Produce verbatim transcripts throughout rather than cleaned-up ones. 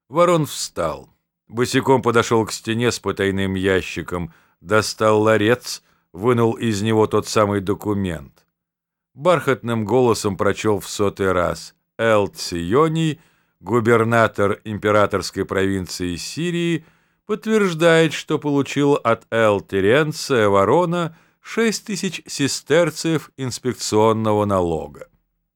Ворон встал, босиком подошел к стене с потайным ящиком, достал ларец, вынул из него тот самый документ. Бархатным голосом прочел в сотый раз: «Эл-Ционий, губернатор императорской провинции Сирии, подтверждает, что получил от Эл-Теренция Ворона шесть тысяч сестерцев инспекционного налога».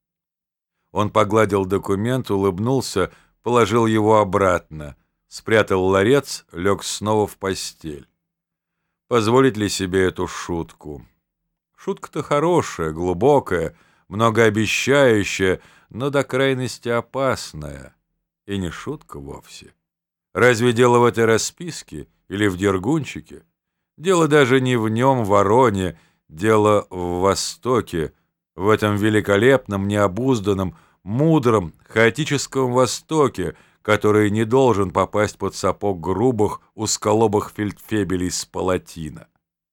Он погладил документ, улыбнулся, положил его обратно, спрятал ларец, лег снова в постель. Позволить ли себе эту шутку? Шутка-то хорошая, глубокая, многообещающая, но до крайности опасная. И не шутка вовсе. Разве дело в этой расписке или в Дергунчике? Дело даже не в нем, Вороне, дело в Востоке, в этом великолепном, необузданном, мудром, хаотическом Востоке, который не должен попасть под сапог грубых, узколобых фельдфебелей с Палатина.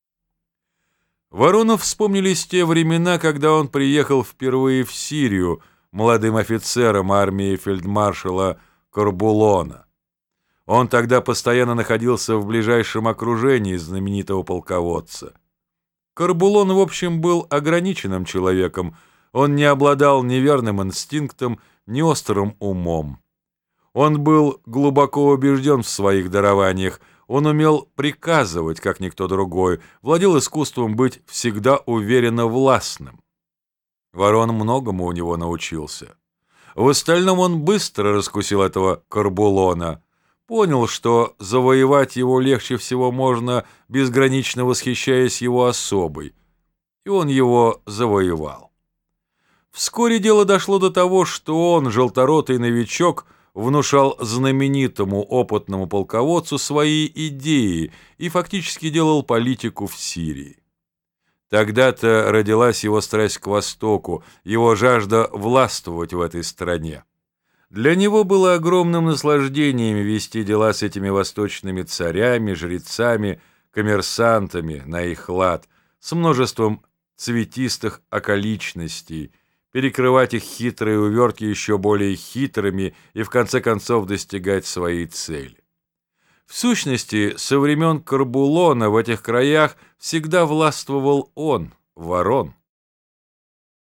Ворону вспомнились те времена, когда он приехал впервые в Сирию молодым офицером армии фельдмаршала Корбулона. Он тогда постоянно находился в ближайшем окружении знаменитого полководца. Корбулон, в общем, был ограниченным человеком. Он не обладал ни верным инстинктом, ни острым умом. Он был глубоко убежден в своих дарованиях. Он умел приказывать, как никто другой, владел искусством быть всегда уверенно властным. Ворон многому у него научился. В остальном он быстро раскусил этого Корбулона, понял, что завоевать его легче всего можно, безгранично восхищаясь его особой, и он его завоевал. Вскоре дело дошло до того, что он, желторотый новичок, внушал знаменитому опытному полководцу свои идеи и фактически делал политику в Сирии. Тогда-то родилась его страсть к Востоку, его жажда властвовать в этой стране. Для него было огромным наслаждением вести дела с этими восточными царями, жрецами, коммерсантами на их лад, с множеством цветистых околичностей, перекрывать их хитрые увертки еще более хитрыми и в конце концов достигать своей цели. В сущности, со времен Корбулона в этих краях всегда властвовал он, Ворон.